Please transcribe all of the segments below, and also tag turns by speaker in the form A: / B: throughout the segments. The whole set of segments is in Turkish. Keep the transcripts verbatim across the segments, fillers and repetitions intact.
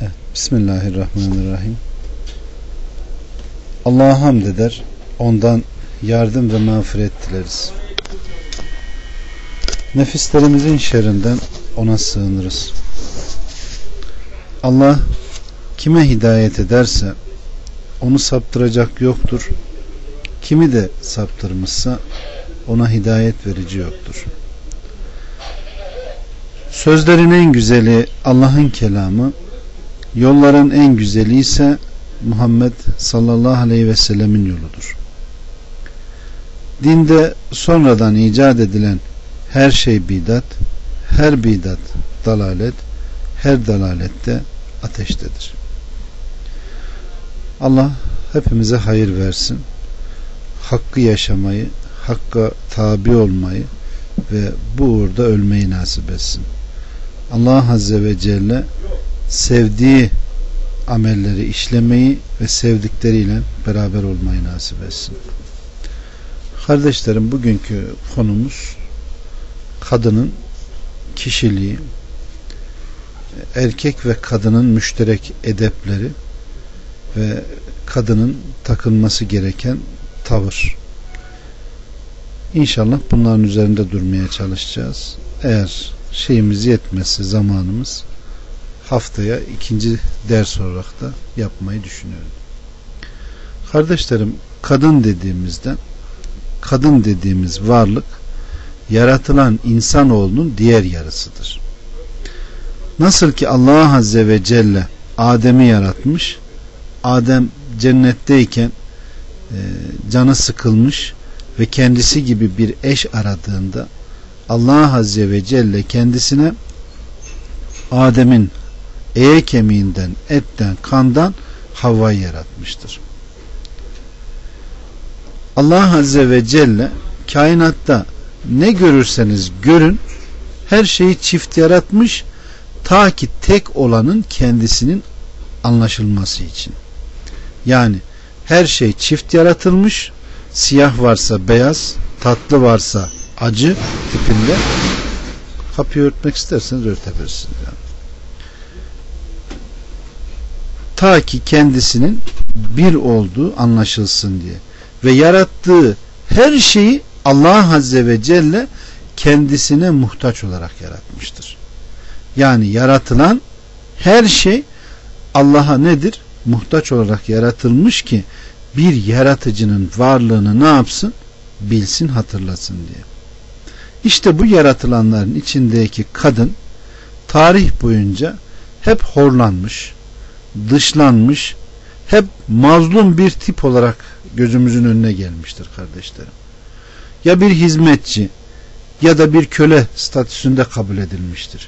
A: Evet, Bismillahirrahmanirrahim. Allah'a hamd eder, ondan yardım ve mağfiret dileriz. Nefislerimizin şerrinden ona sığınırız. Allah kime hidayet ederse onu saptıracak yoktur. Kimi de saptırmışsa ona hidayet verici yoktur. Sözlerin en güzeli Allah'ın kelamı, yolların en güzeli ise Muhammed sallallahu aleyhi ve sellemin yoludur. Dinde sonradan icat edilen her şey bidat, her bidat dalalet, her dalalette ateştedir. Allah hepimize hayır versin. Hakkı yaşamayı, hakka tabi olmayı ve bu uğurda ölmeyi nasip etsin. Allah Azze ve Celle sevdiği amelleri işlemeyi ve sevdikleriyle beraber olmayı nasip etsin. Kardeşlerim, bugünkü konumuz kadının kişiliği, erkek ve kadının müşterek edepleri ve kadının takınması gereken tavır. İnşallah bunların üzerinde durmaya çalışacağız. Eğer şeyimiz yetmezse zamanımız, haftaya ikinci ders olarak da yapmayı düşünüyorum. Kardeşlerim, kadın dediğimizde, kadın dediğimiz varlık yaratılan insanoğlunun diğer yarısıdır. Nasıl ki Allah Azze ve Celle Adem'i yaratmış, Adem cennetteyken e, canı sıkılmış ve kendisi gibi bir eş aradığında Allah Azze ve Celle kendisine Adem'in eye kemiğinden, etten, kandan Havva'yı yaratmıştır. Allah Azze ve Celle kainatta ne görürseniz görün her şeyi çift yaratmış, ta ki tek olanın kendisinin anlaşılması için. Yani her şey çift yaratılmış, siyah varsa beyaz, tatlı varsa acı tipinde. Kapıyı örtmek isterseniz örtebilirsiniz. Yani. Ta ki kendisinin bir olduğu anlaşılsın diye. Ve yarattığı her şeyi Allah Azze ve Celle kendisine muhtaç olarak yaratmıştır. Yani yaratılan her şey Allah'a nedir? Muhtaç olarak yaratılmış ki bir yaratıcının varlığını ne yapsın? Bilsin, hatırlasın diye. İşte bu yaratılanların içindeki kadın tarih boyunca hep horlanmış, dışlanmış, hep mazlum bir tip olarak gözümüzün önüne gelmiştir kardeşlerim. Ya bir hizmetçi ya da bir köle statüsünde kabul edilmiştir.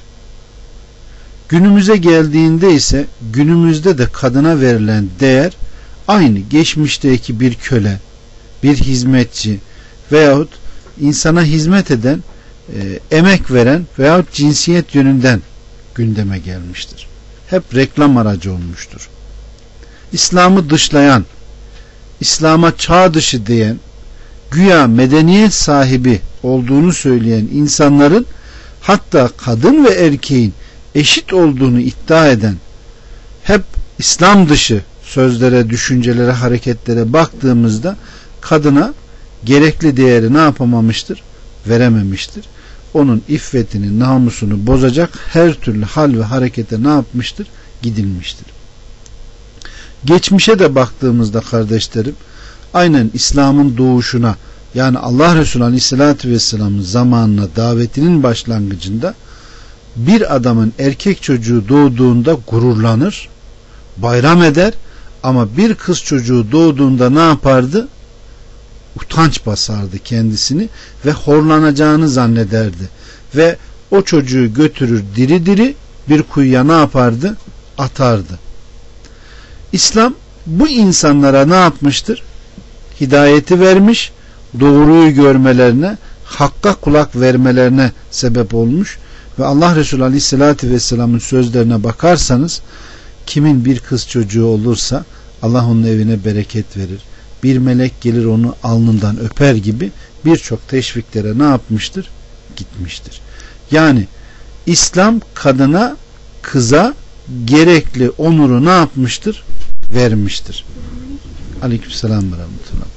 A: Günümüze geldiğinde ise günümüzde de kadına verilen değer aynı geçmişteki bir köle, bir hizmetçi veyahut insana hizmet eden, e, emek veren veyahut cinsiyet yönünden gündeme gelmiştir. Hep reklam aracı olmuştur. İslam'ı dışlayan, İslam'a çağ dışı diyen, güya medeniyet sahibi olduğunu söyleyen insanların, hatta kadın ve erkeğin eşit olduğunu iddia eden, hep İslam dışı sözlere, düşüncelere, hareketlere baktığımızda kadına gerekli değeri ne yapamamıştır? Verememiştir. Onun iffetini, namusunu bozacak her türlü hal ve harekete ne yapmıştır? Gidilmiştir. Geçmişe de baktığımızda kardeşlerim, aynen İslam'ın doğuşuna, yani Allah Resulü Aleyhisselatü Vesselam'ın zamanına, davetinin başlangıcında bir adamın erkek çocuğu doğduğunda gururlanır, bayram eder, ama bir kız çocuğu doğduğunda ne yapardı? Utanç basardı kendisini ve horlanacağını zannederdi. Ve o çocuğu götürür diri diri bir kuyuya ne yapardı? Atardı. İslam bu insanlara ne yapmıştır? Hidayeti vermiş, doğruyu görmelerine, hakka kulak vermelerine sebep olmuş ve Allah Resulü Aleyhisselatü Vesselam'ın sözlerine bakarsanız, kimin bir kız çocuğu olursa Allah onun evine bereket verir. Bir melek gelir onu alnından öper gibi birçok teşviklere ne yapmıştır? Gitmiştir. Yani İslam kadına, kıza gerekli onuru ne yapmıştır? Vermiştir. Aleykümselam ve rahmetullah.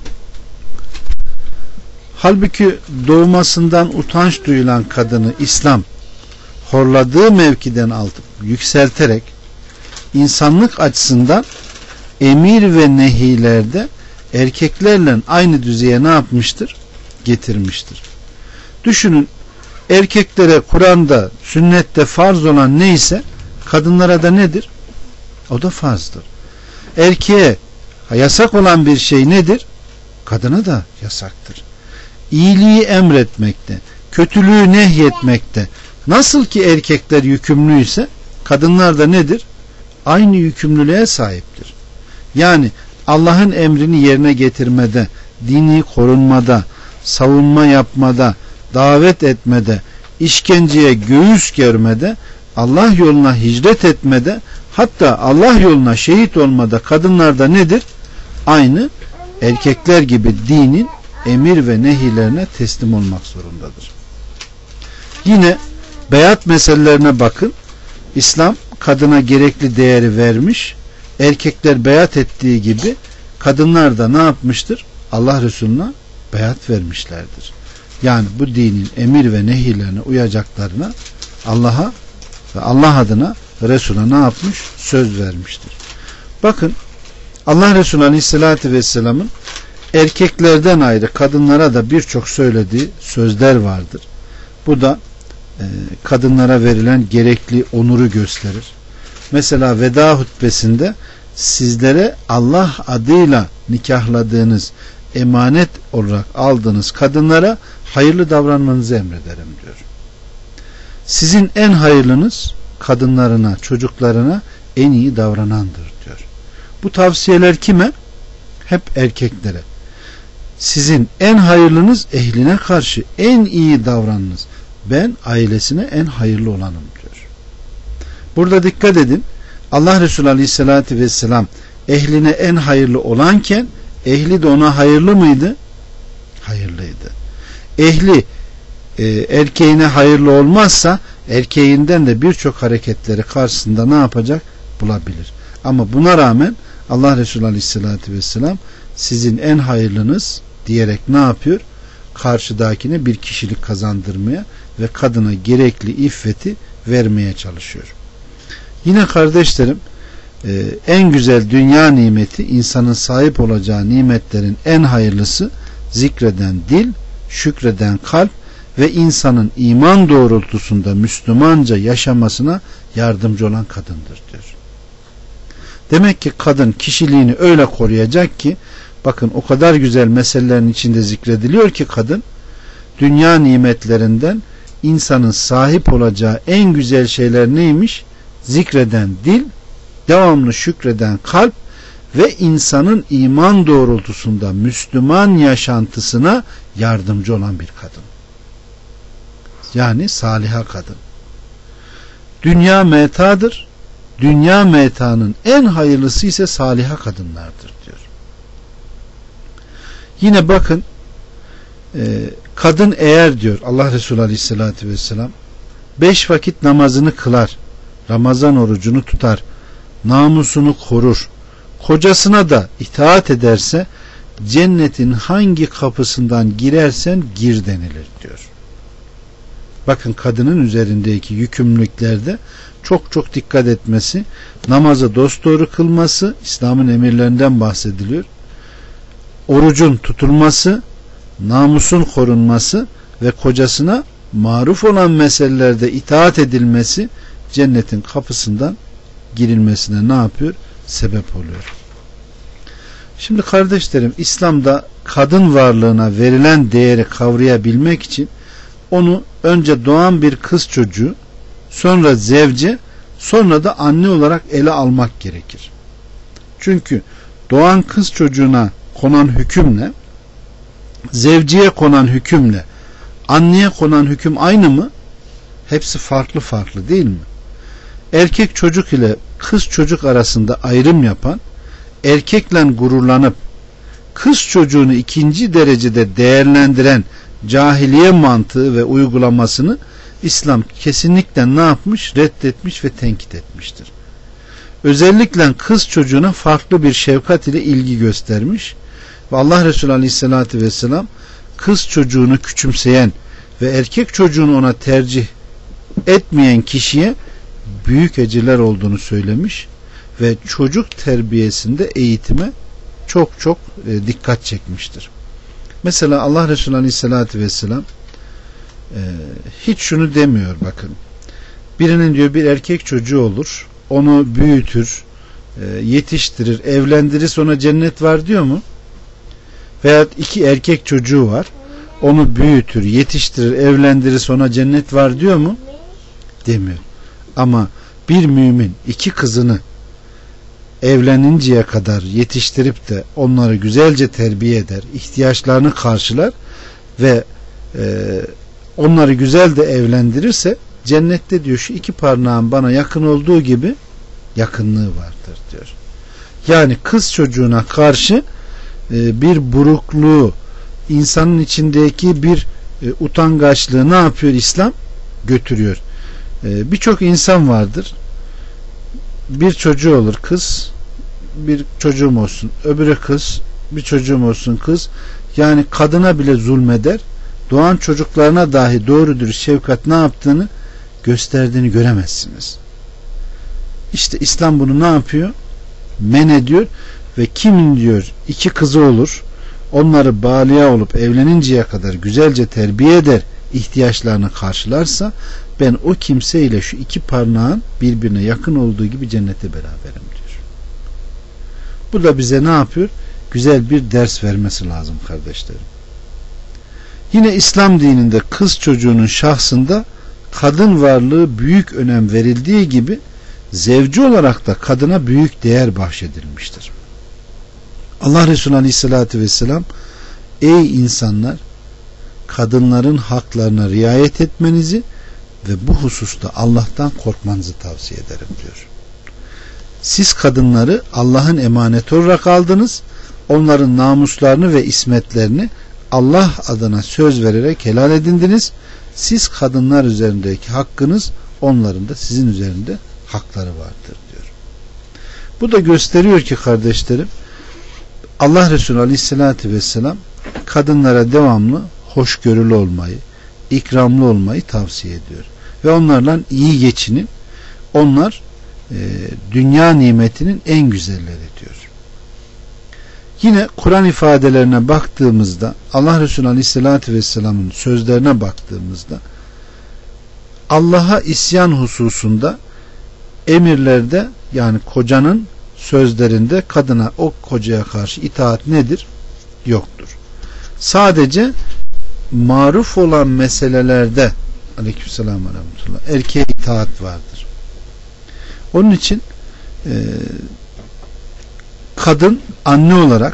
A: Halbuki doğmasından utanç duyulan kadını İslam horladığı mevkiden alıp yükselterek insanlık açısından emir ve nehilerde erkeklerle aynı düzeye ne yapmıştır? Getirmiştir. Düşünün, erkeklere Kur'an'da, sünnette farz olan neyse kadınlara da nedir? O da farzdır. Erkeğe yasak olan bir şey nedir? Kadına da yasaktır. İyiliği emretmekte, kötülüğü nehyetmekte nasıl ki erkekler yükümlüyse kadınlar da nedir? Aynı yükümlülüğe sahiptir. Yani Allah'ın emrini yerine getirmede, dini korunmada, savunma yapmada, davet etmede, işkenceye göğüs germede, Allah yoluna hicret etmede, hatta Allah yoluna şehit olmada kadınlar da nedir? Aynı erkekler gibi dinin emir ve nehilerine teslim olmak zorundadır. Yine beyat meselelerine bakın. İslam kadına gerekli değeri vermiş. Erkekler beyat ettiği gibi kadınlar da ne yapmıştır? Allah Resulüne beyat vermişlerdir. Yani bu dinin emir ve nehilerine uyacaklarına Allah'a ve Allah adına Resul'a ne yapmış? Söz vermiştir. Bakın, Allah Resulü Aleyhisselatü Vesselam'ın erkeklerden ayrı kadınlara da birçok söylediği sözler vardır. Bu da e, kadınlara verilen gerekli onuru gösterir. Mesela veda hutbesinde sizlere Allah adıyla nikahladığınız, emanet olarak aldığınız kadınlara hayırlı davranmanızı emrederim diyor. Sizin en hayırlınız kadınlarına, çocuklarına en iyi davranandır diyor. Bu tavsiyeler kime? Hep erkeklere. Sizin en hayırlınız ehline karşı en iyi davranınız. Ben ailesine en hayırlı olanım diyor. Burada dikkat edin. Allah Resulü Aleyhisselatü Vesselam ehline en hayırlı olanken ehli de ona hayırlı mıydı? Hayırlıydı. Ehli e, erkeğine hayırlı olmazsa erkeğinden de birçok hareketleri karşısında ne yapacak? Bulabilir. Ama buna rağmen Allah Resulü Aleyhisselatü Vesselam sizin en hayırlınız diyerek ne yapıyor? Karşıdakine bir kişilik kazandırmaya ve kadına gerekli iffeti vermeye çalışıyor. Yine kardeşlerim, en güzel dünya nimeti, insanın sahip olacağı nimetlerin en hayırlısı zikreden dil, şükreden kalp ve insanın iman doğrultusunda Müslümanca yaşamasına yardımcı olan kadındır diyor. Demek ki kadın kişiliğini öyle koruyacak ki, bakın o kadar güzel meselelerin içinde zikrediliyor ki kadın, dünya nimetlerinden insanın sahip olacağı en güzel şeyler neymiş? Zikreden dil, devamlı şükreden kalp ve insanın iman doğrultusunda Müslüman yaşantısına yardımcı olan bir kadın. Yani saliha kadın. Dünya metadır. Dünya metanın en hayırlısı ise saliha kadınlardır diyor. Yine bakın, e, kadın eğer diyor Allah Resulü Aleyhisselatü Vesselam beş vakit namazını kılar, Ramazan orucunu tutar, namusunu korur, kocasına da itaat ederse cennetin hangi kapısından girersen gir denilir diyor. Bakın, kadının üzerindeki yükümlülüklerde çok çok dikkat etmesi, namazı dosdoğru kılması, İslam'ın emirlerinden bahsediliyor. Orucun tutulması, namusun korunması ve kocasına maruf olan meselelerde itaat edilmesi cennetin kapısından girilmesine ne yapıyor? Sebep oluyor. Şimdi kardeşlerim, İslam'da kadın varlığına verilen değeri kavrayabilmek için onu önce doğan bir kız çocuğu, sonra zevce, sonra da anne olarak ele almak gerekir. Çünkü doğan kız çocuğuna konan hükümle, zevciye konan hükümle, anneye konan hüküm aynı mı? Hepsi farklı farklı değil mi? Erkek çocuk ile kız çocuk arasında ayrım yapan, erkekle gururlanıp kız çocuğunu ikinci derecede değerlendiren cahiliye mantığı ve uygulamasını İslam kesinlikle ne yapmış? Reddetmiş ve tenkit etmiştir. Özellikle kız çocuğuna farklı bir şefkat ile ilgi göstermiş ve Allah Resulü Aleyhisselatü Vesselam kız çocuğunu küçümseyen ve erkek çocuğunu ona tercih etmeyen kişiye büyük ecirler olduğunu söylemiş ve çocuk terbiyesinde eğitime çok çok e, dikkat çekmiştir. Mesela Allah Resulü Aleyhisselatü Vesselam e, hiç şunu demiyor, bakın. Birinin diyor bir erkek çocuğu olur, onu büyütür, e, yetiştirir, evlendirir, sonra cennet var diyor mu? Veya iki erkek çocuğu var, onu büyütür, yetiştirir, evlendirir, sonra cennet var diyor mu? Demiyor. Ama bir mümin iki kızını evleninceye kadar yetiştirip de onları güzelce terbiye eder, ihtiyaçlarını karşılar ve e, onları güzel de evlendirirse cennette diyor şu iki parmağın bana yakın olduğu gibi yakınlığı vardır diyor. Yani kız çocuğuna karşı e, bir burukluğu, insanın içindeki bir e, utangaçlığı ne yapıyor İslam? Götürüyor. E, birçok insan vardır. Bir çocuğu olur kız, bir çocuğum olsun, öbürü kız, bir çocuğum olsun kız. Yani kadına bile zulmeder. Doğan çocuklarına dahi doğru dürüst şefkat ne yaptığını gösterdiğini göremezsiniz. İşte İslam bunu ne yapıyor? Men ediyor ve kimin diyor iki kızı olur, onları baliğa olup evleninceye kadar güzelce terbiye eder, ihtiyaçlarını karşılarsa ben o kimseyle şu iki parmağın birbirine yakın olduğu gibi cennete beraberim diyor. Bu da bize ne yapıyor? Güzel bir ders vermesi lazım kardeşlerim. Yine İslam dininde kız çocuğunun şahsında kadın varlığı büyük önem verildiği gibi zevci olarak da kadına büyük değer bahşedilmiştir. Allah Resulü Aleyhisselatü Vesselam ey insanlar, kadınların haklarına riayet etmenizi ve bu hususta Allah'tan korkmanızı tavsiye ederim diyor. Siz kadınları Allah'ın emaneti olarak aldınız. Onların namuslarını ve ismetlerini Allah adına söz vererek helal edindiniz. Siz kadınlar üzerindeki hakkınız, onların da sizin üzerinde hakları vardır diyor. Bu da gösteriyor ki kardeşlerim, Allah Resulü Aleyhisselatü Vesselam kadınlara devamlı hoşgörülü olmayı, ikramlı olmayı tavsiye ediyor. Ve onlarla iyi geçinin. Onlar e, dünya nimetinin en güzelleri diyor. Yine Kur'an ifadelerine baktığımızda, Allah Resulü Aleyhisselatü Vesselam'ın sözlerine baktığımızda Allah'a isyan hususunda emirlerde, yani kocanın sözlerinde kadına, o kocaya karşı itaat nedir? Yoktur. Sadece maruf olan meselelerde aleykümselam ve rahmetullah erkeğe itaat vardır. Onun için e, kadın anne olarak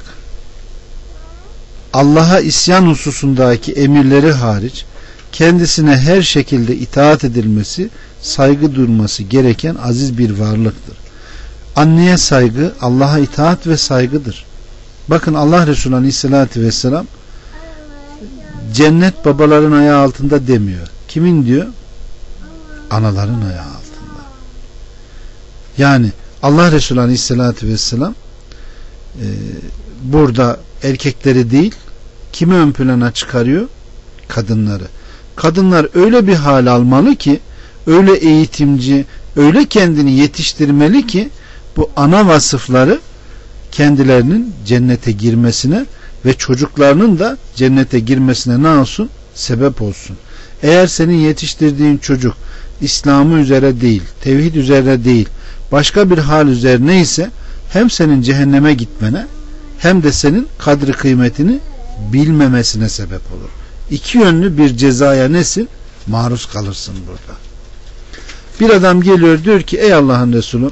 A: Allah'a isyan hususundaki emirleri hariç kendisine her şekilde itaat edilmesi, saygı duyulması gereken aziz bir varlıktır. Anneye saygı Allah'a itaat ve saygıdır. Bakın Allah Resulü Aleyhisselatü Vesselam cennet babaların ayağı altında demiyor. Kimin diyor? Anaların ayağı altında. Yani Allah Resulü Aleyhisselatü Vesselam e, burada erkekleri değil, kimi ön plana çıkarıyor? Kadınları. Kadınlar öyle bir hal almalı ki, öyle eğitimci, öyle kendini yetiştirmeli ki bu ana vasıfları kendilerinin cennete girmesine ve çocuklarının da cennete girmesine ne olsun? Sebep olsun. Eğer senin yetiştirdiğin çocuk İslam'ı üzere değil, tevhid üzere değil, başka bir hal üzerine ise hem senin cehenneme gitmene hem de senin kadri kıymetini bilmemesine sebep olur. İki yönlü bir cezaya nesin? Maruz kalırsın burada. Bir adam geliyor diyor ki ey Allah'ın Resulü,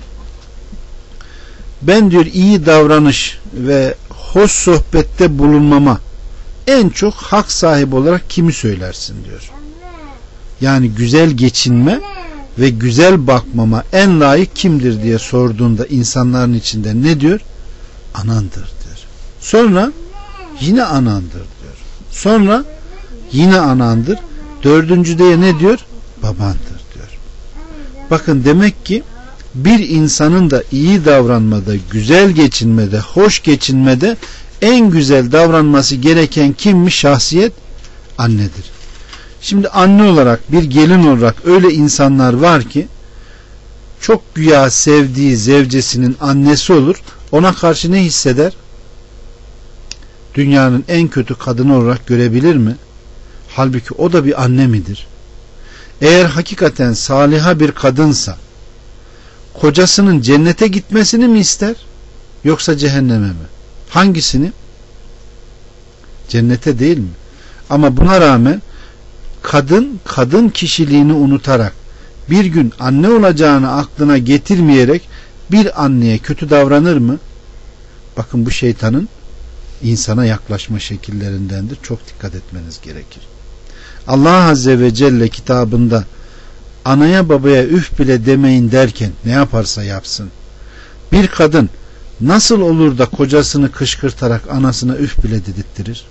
A: ben diyor iyi davranış ve hoş sohbette bulunmama en çok hak sahibi olarak kimi söylersin diyor. Yani güzel geçinme ve güzel bakmama en layık kimdir diye sorduğunda insanların içinde ne diyor? Anandır diyor. Sonra yine anandır diyor. Sonra yine anandır. Dördüncüde ne diyor? babandır diyor. Bakın demek ki bir insanın da iyi davranmada, güzel geçinmede, hoş geçinmede en güzel davranması gereken kimmiş? Şahsiyet annedir. Şimdi anne olarak, bir gelin olarak öyle insanlar var ki çok güya sevdiği zevcesinin annesi olur. Ona karşı ne hisseder? Dünyanın en kötü kadını olarak görebilir mi? Halbuki o da bir anne midir? Eğer hakikaten saliha bir kadınsa kocasının cennete gitmesini mi ister? Yoksa cehenneme mi? Hangisini? Cennete değil mi? Ama buna rağmen kadın, kadın kişiliğini unutarak, bir gün anne olacağını aklına getirmeyerek bir anneye kötü davranır mı? Bakın bu şeytanın insana yaklaşma şekillerindendir. Çok dikkat etmeniz gerekir. Allah Azze ve Celle kitabında anaya babaya üf bile demeyin derken ne yaparsa yapsın, bir kadın nasıl olur da kocasını kışkırtarak anasına üf bile dedirttirir?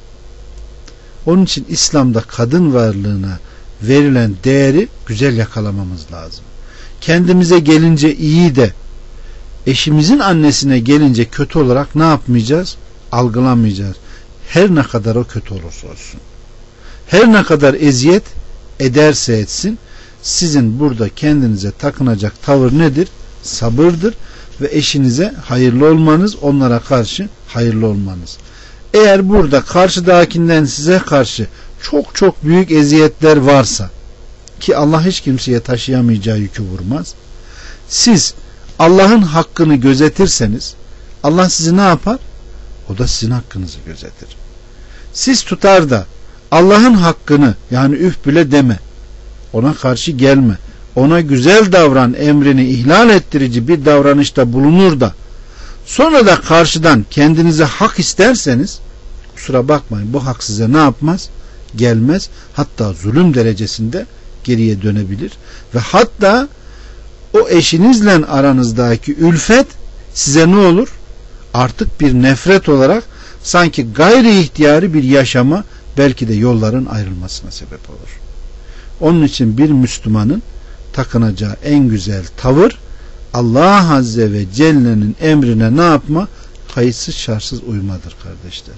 A: Onun için İslam'da kadın varlığına verilen değeri güzel yakalamamız lazım. Kendimize gelince iyi de eşimizin annesine gelince kötü olarak ne yapmayacağız? Algılamayacağız. Her ne kadar o kötü olursa olsun. Her ne kadar eziyet ederse etsin, sizin burada kendinize takınacak tavır nedir? Sabırdır ve eşinize hayırlı olmanız, onlara karşı hayırlı olmanız. Eğer burada karşıdakinden size karşı çok çok büyük eziyetler varsa, ki Allah hiç kimseye taşıyamayacağı yükü vurmaz, siz Allah'ın hakkını gözetirseniz Allah sizi ne yapar? O da sizin hakkınızı gözetir. Siz tutar da Allah'ın hakkını, yani üf bile deme, ona karşı gelme, ona güzel davran emrini ihlal ettirici bir davranışta bulunur da sonra da karşıdan kendinize hak isterseniz, kusura bakmayın, bu hak size ne yapmaz? Gelmez. Hatta zulüm derecesinde geriye dönebilir ve hatta o eşinizle aranızdaki ülfet size ne olur? Artık bir nefret olarak sanki gayri ihtiyari bir yaşama, belki de yolların ayrılmasına sebep olur. Onun için bir Müslümanın takınacağı en güzel tavır, Allah Azze ve Celle'nin emrine ne yapma? Kayıtsız şartsız uymadır kardeşler.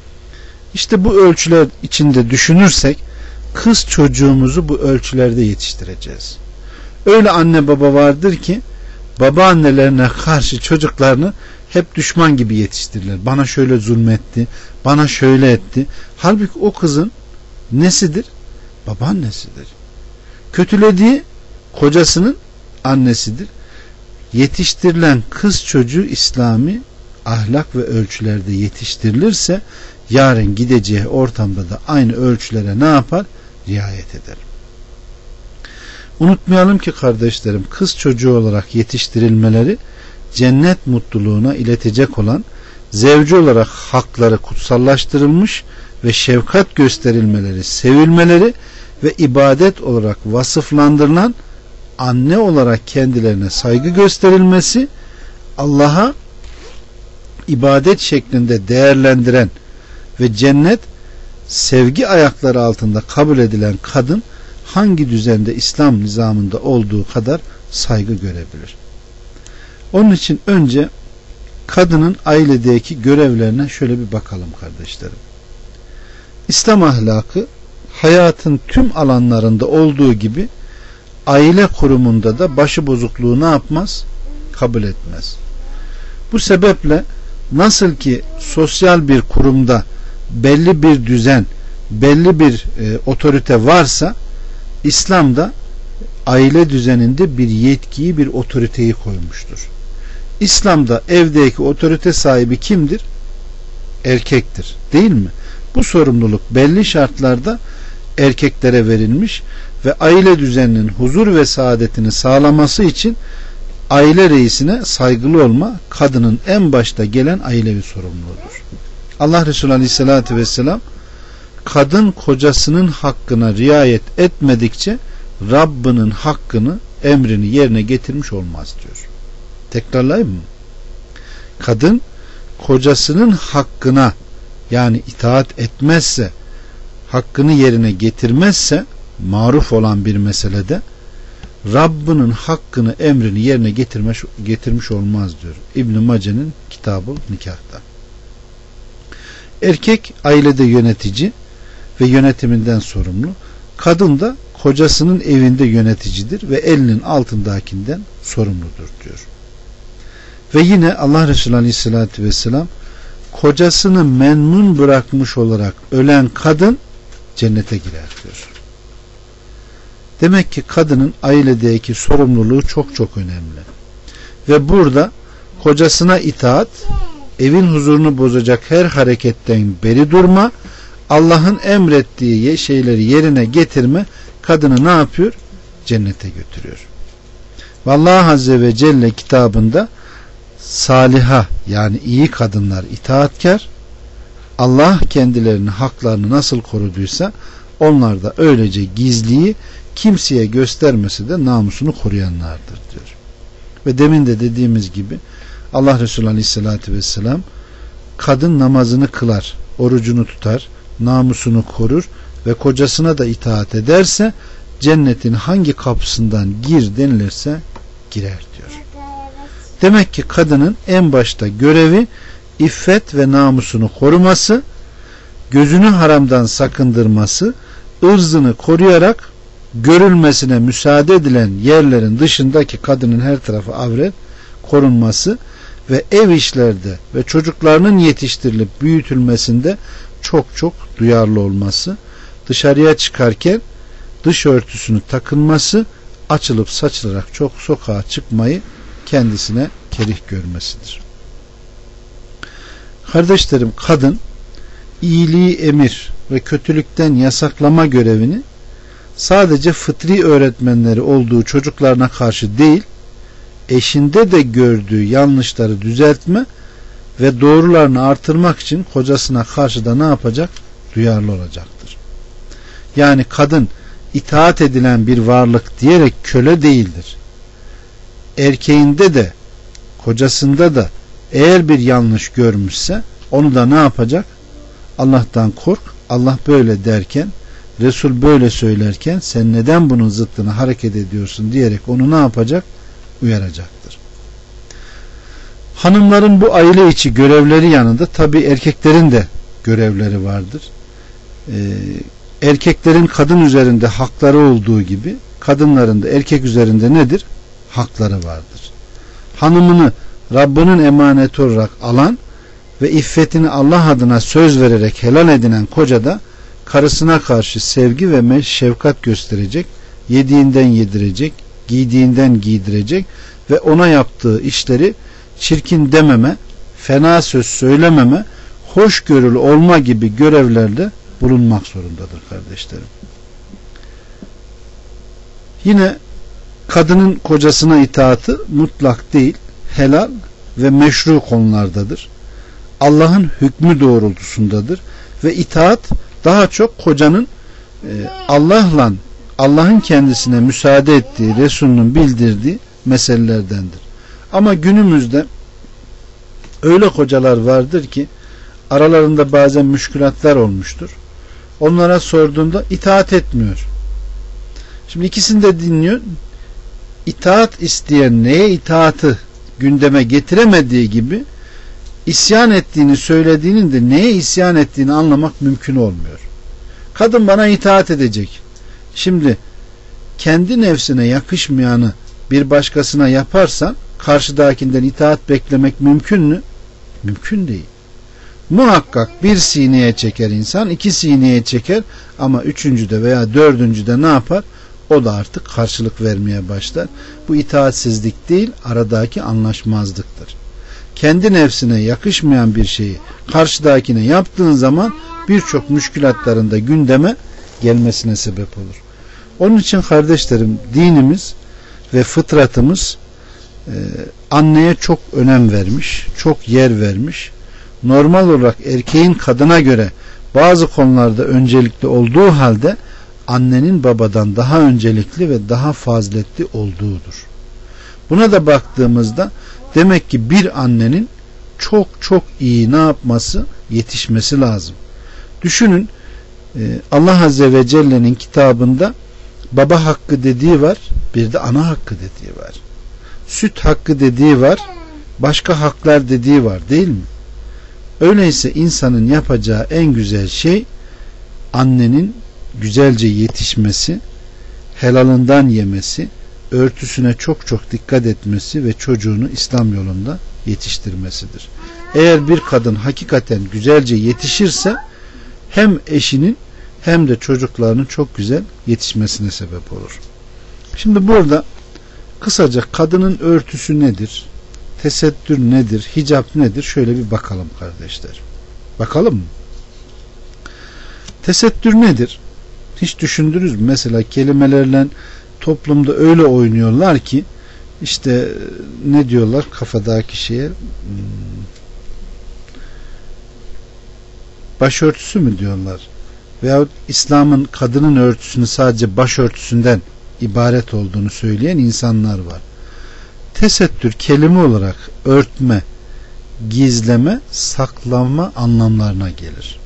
A: İşte bu ölçüler içinde düşünürsek kız çocuğumuzu bu ölçülerde yetiştireceğiz. Öyle anne baba vardır ki babaannelerine karşı çocuklarını hep düşman gibi yetiştirirler. Bana şöyle zulmetti, bana şöyle etti. Halbuki o kızın nesidir? Babaannesidir. Kötülediği kocasının annesidir. Yetiştirilen kız çocuğu İslami ahlak ve ölçülerde yetiştirilirse yarın gideceği ortamda da aynı ölçülere ne yapar? Riayet eder. Unutmayalım ki kardeşlerim, kız çocuğu olarak yetiştirilmeleri cennet mutluluğuna iletecek olan, zevci olarak hakları kutsallaştırılmış ve şefkat gösterilmeleri, sevilmeleri ve ibadet olarak vasıflandırılan, anne olarak kendilerine saygı gösterilmesi, Allah'a ibadet şeklinde değerlendiren ve cennet sevgi ayakları altında kabul edilen kadın hangi düzende İslam nizamında olduğu kadar saygı görebilir. Onun için önce kadının ailedeki görevlerine şöyle bir bakalım kardeşlerim. İslam ahlakı hayatın tüm alanlarında olduğu gibi aile kurumunda da başıbozukluğu ne yapmaz? Kabul etmez. Bu sebeple nasıl ki sosyal bir kurumda belli bir düzen, belli bir e, otorite varsa, İslam'da aile düzeninde bir yetkiyi, bir otoriteyi koymuştur. İslam'da evdeki otorite sahibi kimdir? Erkektir, değil mi? Bu sorumluluk belli şartlarda erkeklere verilmiş ve aile düzeninin huzur ve saadetini sağlaması için aile reisine saygılı olma kadının en başta gelen ailevi sorumluluğudur. Allah Resulü Aleyhisselatü Vesselam, kadın kocasının hakkına riayet etmedikçe Rabbinin hakkını, emrini yerine getirmiş olmaz diyor. Tekrarlayayım mı? Kadın kocasının hakkına, yani itaat etmezse, hakkını yerine getirmezse maruf olan bir meselede Rabbinin hakkını, emrini yerine getirmiş, getirmiş olmaz diyor İbn-i Mace'nin Kitab-ı Nikah'ta. Erkek ailede yönetici ve yönetiminden sorumlu. Kadın da kocasının evinde yöneticidir ve elinin altındakinden sorumludur diyor. Ve yine Allah Resulü Aleyhisselatü Vesselam kocasını memnun bırakmış olarak ölen kadın cennete girer diyor. Demek ki kadının ailedeki sorumluluğu çok çok önemli. Ve burada kocasına itaat, evin huzurunu bozacak her hareketten beri durma, Allah'ın emrettiği şeyleri yerine getirme kadını ne yapıyor? Cennete götürüyor. Vallahi Azze ve Celle kitabında saliha, yani iyi kadınlar itaatkar, Allah kendilerinin haklarını nasıl koruduysa onlar da öylece gizliyi kimseye göstermesi de namusunu koruyanlardır diyor. Ve demin de dediğimiz gibi Allah Resulü Aleyhisselatü Vesselam kadın namazını kılar, orucunu tutar, namusunu korur ve kocasına da itaat ederse cennetin hangi kapısından gir denilirse girer diyor. Demek ki kadının en başta görevi iffet ve namusunu koruması, gözünü haramdan sakındırması, ırzını koruyarak görülmesine müsaade edilen yerlerin dışındaki kadının her tarafı avret korunması ve ev işlerde ve çocuklarının yetiştirilip büyütülmesinde çok çok duyarlı olması, dışarıya çıkarken dış örtüsünü takınması, açılıp saçılarak çok sokağa çıkmayı kendisine kerih görmesidir. Kardeşlerim, kadın iyiliği emir ve kötülükten yasaklama görevini sadece fıtri öğretmenleri olduğu çocuklarına karşı değil, eşinde de gördüğü yanlışları düzeltme ve doğrularını artırmak için kocasına karşı da ne yapacak? Duyarlı olacaktır. Yani kadın itaat edilen bir varlık diyerek köle değildir. Erkeğinde de kocasında da eğer bir yanlış görmüşse onu da ne yapacak? Allah'tan kork. Allah böyle derken, Resul böyle söylerken sen neden bunun zıttına hareket ediyorsun diyerek onu ne yapacak? Uyaracaktır. Hanımların bu aile içi görevleri yanında tabi erkeklerin de görevleri vardır. Ee, erkeklerin kadın üzerinde hakları olduğu gibi kadınların da erkek üzerinde nedir? Hakları vardır. Hanımını Rabbinin emaneti olarak alan ve iffetini Allah adına söz vererek helal edinen koca da karısına karşı sevgi ve şefkat gösterecek, yediğinden yedirecek, giydiğinden giydirecek ve ona yaptığı işleri çirkin dememe, fena söz söylememe, hoşgörülü olma gibi görevlerde bulunmak zorundadır kardeşlerim. Yine kadının kocasına itaati mutlak değil, helal ve meşru konulardadır. Allah'ın hükmü doğrultusundadır ve itaat daha çok kocanın e, Allah'la Allah'ın kendisine müsaade ettiği, Resulünün bildirdiği meselelerdendir. Ama günümüzde öyle kocalar vardır ki aralarında bazen müşkülatlar olmuştur. Onlara sorduğunda itaat etmiyor. Şimdi ikisini de dinliyor. İtaat isteyen neye itaatı gündeme getiremediği gibi isyan ettiğini söylediğinin de neye isyan ettiğini anlamak mümkün olmuyor. Kadın bana itaat edecek. Şimdi kendi nefsine yakışmayanı bir başkasına yaparsan karşıdakinden itaat beklemek mümkün mü? Mümkün değil. Muhakkak bir sineye çeker insan, iki sineye çeker ama üçüncüde veya dördüncüde ne yapar? O da artık karşılık vermeye başlar. Bu itaatsizlik değil, aradaki anlaşmazlıktır. Kendi nefsine yakışmayan bir şeyi karşıdakine yaptığın zaman birçok müşkülatlarında gündeme gelmesine sebep olur. Onun için kardeşlerim, dinimiz ve fıtratımız e, anneye çok önem vermiş, çok yer vermiş. Normal olarak erkeğin kadına göre bazı konularda öncelikli olduğu halde annenin babadan daha öncelikli ve daha faziletli olduğudur. Buna da baktığımızda demek ki bir annenin çok çok iyi ne yapması, yetişmesi lazım. Düşünün, Allah Azze ve Celle'nin kitabında baba hakkı dediği var, bir de ana hakkı dediği var. Süt hakkı dediği var, başka haklar dediği var, değil mi? Öyleyse insanın yapacağı en güzel şey annenin güzelce yetişmesi, helalından yemesi, örtüsüne çok çok dikkat etmesi ve çocuğunu İslam yolunda yetiştirmesidir. Eğer bir kadın hakikaten güzelce yetişirse hem eşinin hem de çocuklarının çok güzel yetişmesine sebep olur. Şimdi burada kısaca kadının örtüsü nedir? Tesettür nedir? Hicap nedir? Şöyle bir bakalım kardeşler. Bakalım mı? Tesettür nedir? Hiç düşündünüz mü? Mesela kelimelerle toplumda öyle oynuyorlar ki işte ne diyorlar kafadaki şeye, başörtüsü mü diyorlar? Veyahut İslam'ın kadının örtüsünü sadece başörtüsünden ibaret olduğunu söyleyen insanlar var. Tesettür kelime olarak örtme, gizleme, saklama anlamlarına gelir.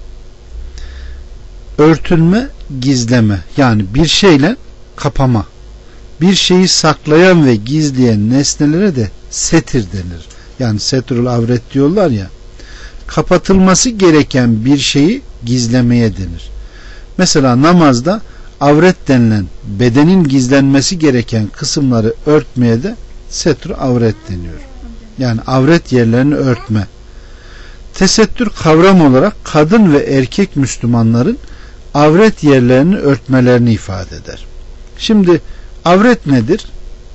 A: Örtülme, gizleme, yani bir şeyle kapama. Bir şeyi saklayan ve gizleyen nesnelere de setir denir. Yani setrul avret diyorlar ya. Kapatılması gereken bir şeyi gizlemeye denir. Mesela namazda avret denilen bedenin gizlenmesi gereken kısımları örtmeye de setru avret deniyor. Yani avret yerlerini örtme. Tesettür kavram olarak kadın ve erkek Müslümanların avret yerlerini örtmelerini ifade eder. Şimdi avret nedir?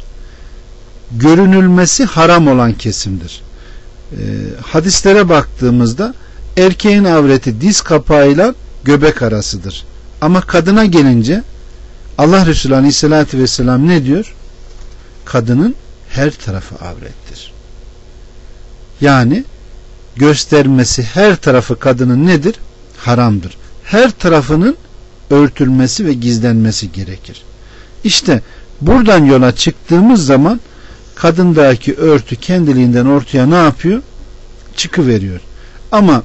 A: Görünülmesi haram olan kesimdir. Ee, hadislere baktığımızda erkeğin avreti diz kapağıyla göbek arasıdır. Ama kadına gelince Allah Resulü Aleyhisselatü Vesselam ne diyor? Kadının her tarafı avrettir. Yani göstermesi her tarafı kadının nedir? Haramdır. Her tarafının örtülmesi ve gizlenmesi gerekir. İşte buradan yola çıktığımız zaman kadındaki örtü kendiliğinden ortaya ne yapıyor? Çıkıveriyor. Ama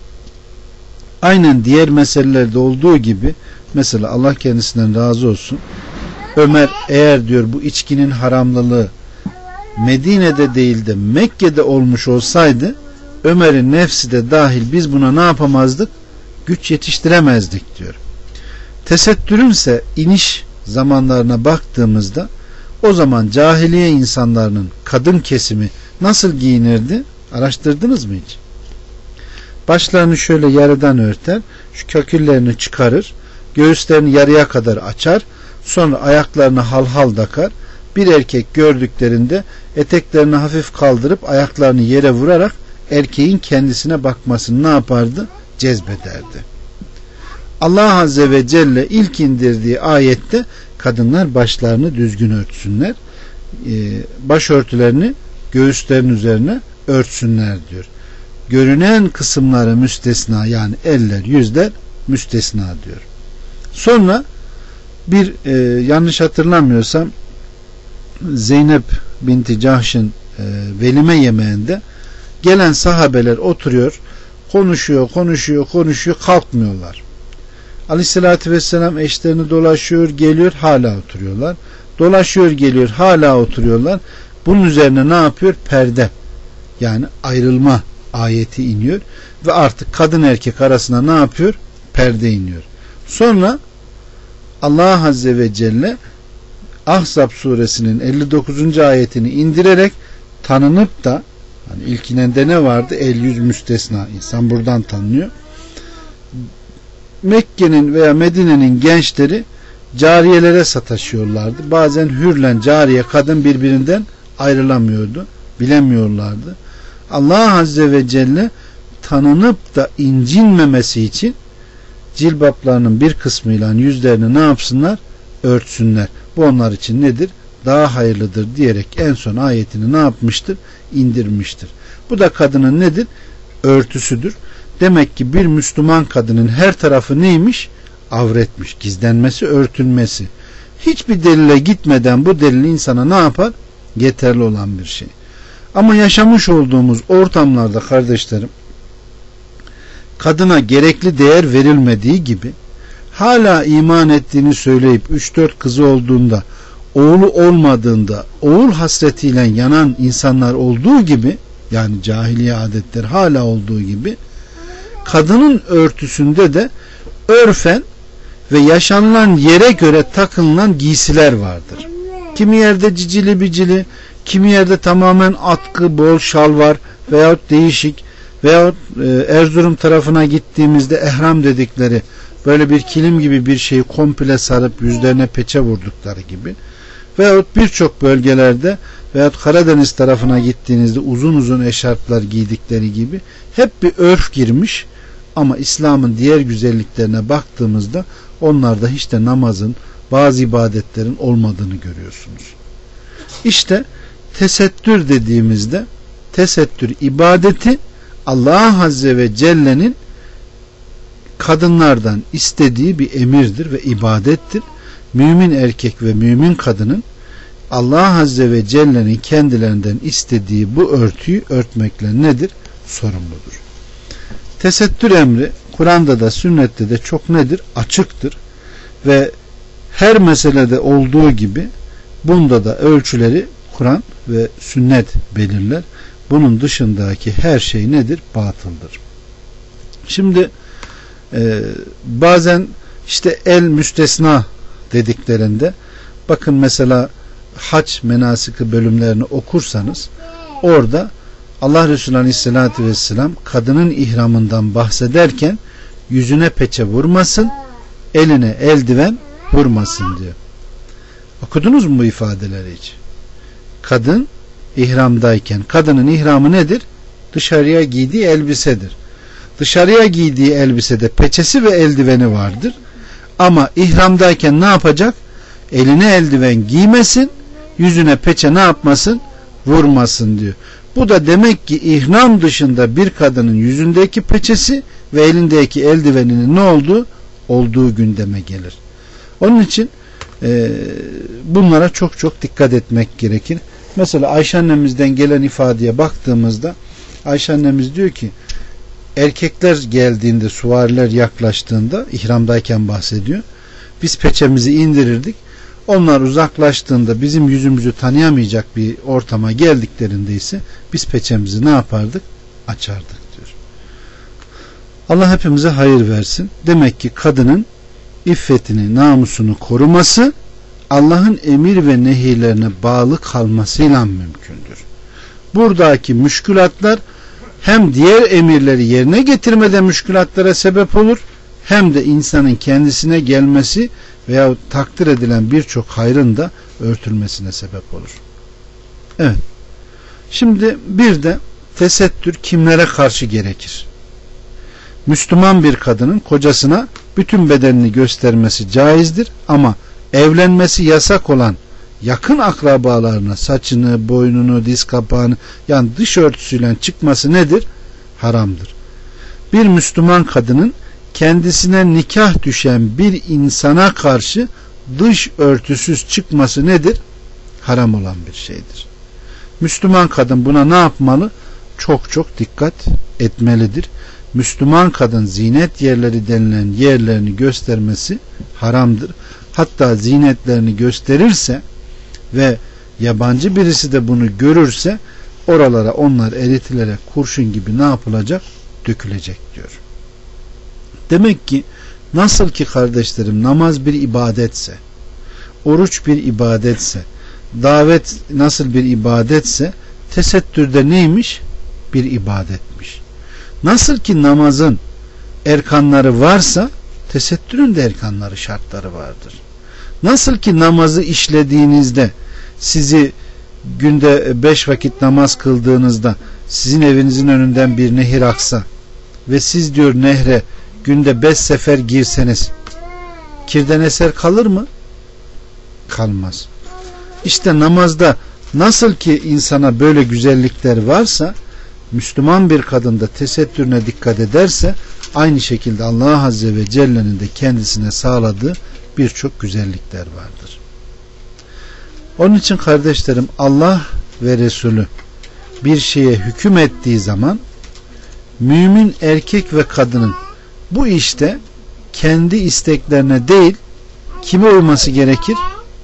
A: aynen diğer meselelerde olduğu gibi, mesela Allah kendisinden razı olsun, Ömer eğer diyor bu içkinin haramlılığı Medine'de değil de Mekke'de olmuş olsaydı Ömer'in nefsi de dahil biz buna ne yapamazdık? Güç yetiştiremezdik diyor. Tesettürün ise iniş zamanlarına baktığımızda o zaman cahiliye insanların kadın kesimi nasıl giyinirdi? Araştırdınız mı hiç? Başlarını şöyle yarıdan örter, şu köküllerini çıkarır, göğüslerini yarıya kadar açar, sonra ayaklarını halhal takar. Bir erkek gördüklerinde eteklerini hafif kaldırıp ayaklarını yere vurarak erkeğin kendisine bakmasını ne yapardı? Cezbederdi. Allah Azze ve Celle ilk indirdiği ayette kadınlar başlarını düzgün örtsünler, başörtülerini göğüslerin üzerine örtsünler diyor. Görünen kısımları müstesna, yani eller, yüzler müstesna diyor. Sonra bir e, yanlış hatırlamıyorsam Zeynep binti Cahş'ın e, velime yemeğinde gelen sahabeler oturuyor, konuşuyor, konuşuyor, konuşuyor, kalkmıyorlar. Aleyhissalatü vesselam eşlerini dolaşıyor, geliyor, hala oturuyorlar. Dolaşıyor, geliyor, hala oturuyorlar. Bunun üzerine ne yapıyor? Perde, yani ayrılma ayeti iniyor ve artık kadın erkek arasına ne yapıyor? Perde iniyor. Sonra Allah Azze ve Celle Ahzab suresinin elli dokuzuncu ayetini indirerek tanınıp da, hani ilkinde ne vardı? El yüz müstesna, insan buradan tanınıyor. Mekke'nin veya Medine'nin gençleri cariyelere sataşıyorlardı. Bazen hürlen cariye kadın birbirinden ayrılamıyordu. Bilemiyorlardı. Allah Azze ve Celle tanınıp da incinmemesi için cilbaplarının bir kısmıyla yüzlerini ne yapsınlar? Örtsünler. Bu onlar için nedir? Daha hayırlıdır diyerek en son ayetini ne yapmıştır? İndirmiştir. Bu da kadının nedir? Örtüsüdür. Demek ki bir Müslüman kadının her tarafı neymiş? Avretmiş. Gizlenmesi, örtülmesi. Hiçbir delile gitmeden bu delil insana ne yapar? Yeterli olan bir şey. Ama yaşamış olduğumuz ortamlarda kardeşlerim, kadına gerekli değer verilmediği gibi, hala iman ettiğini söyleyip üç dört kızı olduğunda, oğlu olmadığında oğul hasretiyle yanan insanlar olduğu gibi, yani cahiliye adetler hala olduğu gibi, kadının örtüsünde de örfen ve yaşanılan yere göre takınılan giysiler vardır. Kimi yerde cicili bicili, kimi yerde tamamen atkı, bol şalvar veyahut değişik, veyahut Erzurum tarafına gittiğimizde ehram dedikleri böyle bir kilim gibi bir şeyi komple sarıp yüzlerine peçe vurdukları gibi, veyahut birçok bölgelerde veyahut Karadeniz tarafına gittiğinizde uzun uzun eşarplar giydikleri gibi hep bir örf girmiş. Ama İslam'ın diğer güzelliklerine baktığımızda onlarda hiç de namazın, bazı ibadetlerin olmadığını görüyorsunuz. İşte tesettür dediğimizde, tesettür ibadeti Allah Azze ve Celle'nin kadınlardan istediği bir emirdir ve ibadettir. Mümin erkek ve mümin kadının Allah Azze ve Celle'nin kendilerinden istediği bu örtüyü örtmekle nedir? Sorumludur. Tesettür emri Kur'an'da da sünnette de çok nedir? Açıktır. Ve her meselede olduğu gibi bunda da ölçüleri Kur'an ve sünnet belirler. Bunun dışındaki her şey nedir? Batıldır. Şimdi e, bazen işte el müstesna dediklerinde, bakın mesela hac menasiki bölümlerini okursanız orada Allah Resulü Aleyhisselatü Vesselam kadının ihramından bahsederken yüzüne peçe vurmasın, eline eldiven vurmasın diyor. Okudunuz mu bu ifadeleri hiç? Kadın ihramdayken, kadının ihramı nedir? Dışarıya giydiği elbisedir. Dışarıya giydiği elbisede peçesi ve eldiveni vardır. Ama ihramdayken ne yapacak? Eline eldiven giymesin, yüzüne peçe ne yapmasın? Vurmasın diyor. Bu da demek ki ihram dışında bir kadının yüzündeki peçesi ve elindeki eldiveninin ne olduğu? Olduğu gündeme gelir. Onun için e, bunlara çok çok dikkat etmek gerekir. Mesela Ayşe annemizden gelen ifadeye baktığımızda Ayşe annemiz diyor ki, erkekler geldiğinde, süvariler yaklaştığında, ihramdayken bahsediyor, biz peçemizi indirirdik. Onlar uzaklaştığında, bizim yüzümüzü tanıyamayacak bir ortama geldiklerinde ise biz peçemizi ne yapardık? Açardık diyor. Allah hepimize hayır versin. Demek ki kadının iffetini, namusunu koruması Allah'ın emir ve nehirlerine bağlı kalmasıyla mümkündür. Buradaki müşkülatlar hem diğer emirleri yerine getirmede müşkülatlara sebep olur, hem de insanın kendisine gelmesi veya takdir edilen birçok hayrın da örtülmesine sebep olur. Evet. Şimdi bir de tesettür kimlere karşı gerekir? Müslüman bir kadının kocasına bütün bedenini göstermesi caizdir ama evlenmesi yasak olan yakın akrabalarına saçını, boynunu, diz kapağını, yani dış örtüsüyle çıkması nedir? Haramdır. Bir Müslüman kadının kendisine nikah düşen bir insana karşı dış örtüsüz çıkması nedir? Haram olan bir şeydir. Müslüman kadın buna ne yapmalı? Çok çok dikkat etmelidir. Müslüman kadın zinet yerleri denilen yerlerini göstermesi haramdır. Hatta zinetlerini gösterirse ve yabancı birisi de bunu görürse oralara onlar eritilerek kurşun gibi ne yapılacak? Dökülecek diyor. Demek ki nasıl ki kardeşlerim namaz bir ibadetse, oruç bir ibadetse, davet nasıl bir ibadetse, tesettürde neymiş? Bir ibadetmiş. Nasıl ki namazın erkanları varsa tesettürün de erkanları, şartları vardır. Nasıl ki namazı işlediğinizde, sizi günde beş vakit namaz kıldığınızda sizin evinizin önünden bir nehir aksa ve siz diyor nehre günde beş sefer girseniz kirden eser kalır mı? Kalmaz. İşte namazda nasıl ki insana böyle güzellikler varsa, Müslüman bir kadın da tesettürüne dikkat ederse aynı şekilde Allah Azze ve Celle'nin de kendisine sağladığı birçok güzellikler vardır. Onun için kardeşlerim, Allah ve Resulü bir şeye hüküm ettiği zaman mümin erkek ve kadının bu işte kendi isteklerine değil, kime uyması gerekir?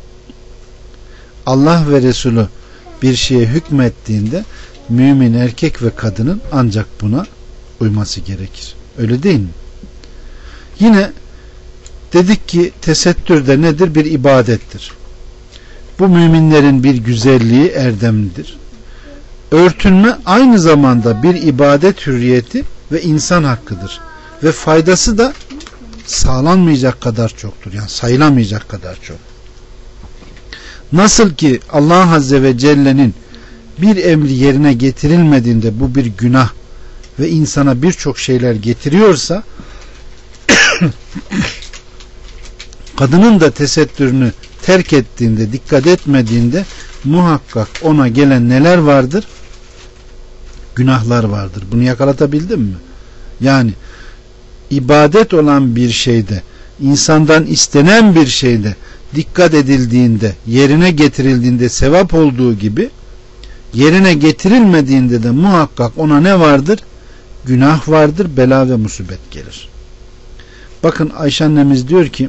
A: Allah ve Resulü bir şeye hükmettiğinde mümin erkek ve kadının ancak buna uyması gerekir. Öyle değil mi? Yine dedik ki tesettür de nedir? Bir ibadettir. Bu müminlerin bir güzelliği, erdemlidir. Örtünme aynı zamanda bir ibadet hürriyeti ve insan hakkıdır. Ve faydası da sağlanmayacak kadar çoktur. Yani sayılamayacak kadar çok. Nasıl ki Allah Azze ve Celle'nin bir emri yerine getirilmediğinde bu bir günah ve insana birçok şeyler getiriyorsa, kadının da tesettürünü terk ettiğinde, dikkat etmediğinde muhakkak ona gelen neler vardır? Günahlar vardır. Bunu yakalatabildim mi? Yani ibadet olan bir şeyde, insandan istenen bir şeyde dikkat edildiğinde, yerine getirildiğinde sevap olduğu gibi, yerine getirilmediğinde de muhakkak ona ne vardır? Günah vardır, bela ve musibet gelir. Bakın Ayşe annemiz diyor ki,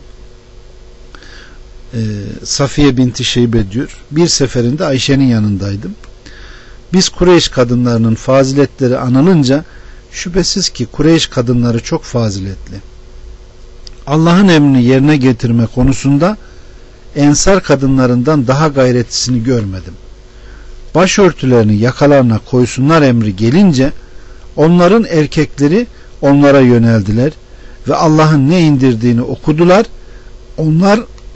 A: e, Safiye binti Şeybe diyor, bir seferinde Ayşe'nin yanındaydım. Biz Kureyş kadınlarının faziletleri anılınca, şüphesiz ki Kureyş kadınları çok faziletli. Allah'ın emrini yerine getirme konusunda Ensar kadınlarından daha gayretlisini görmedim. Başörtülerini yakalarına koysunlar emri gelince onların erkekleri onlara yöneldiler ve Allah'ın ne indirdiğini okudular. Onlar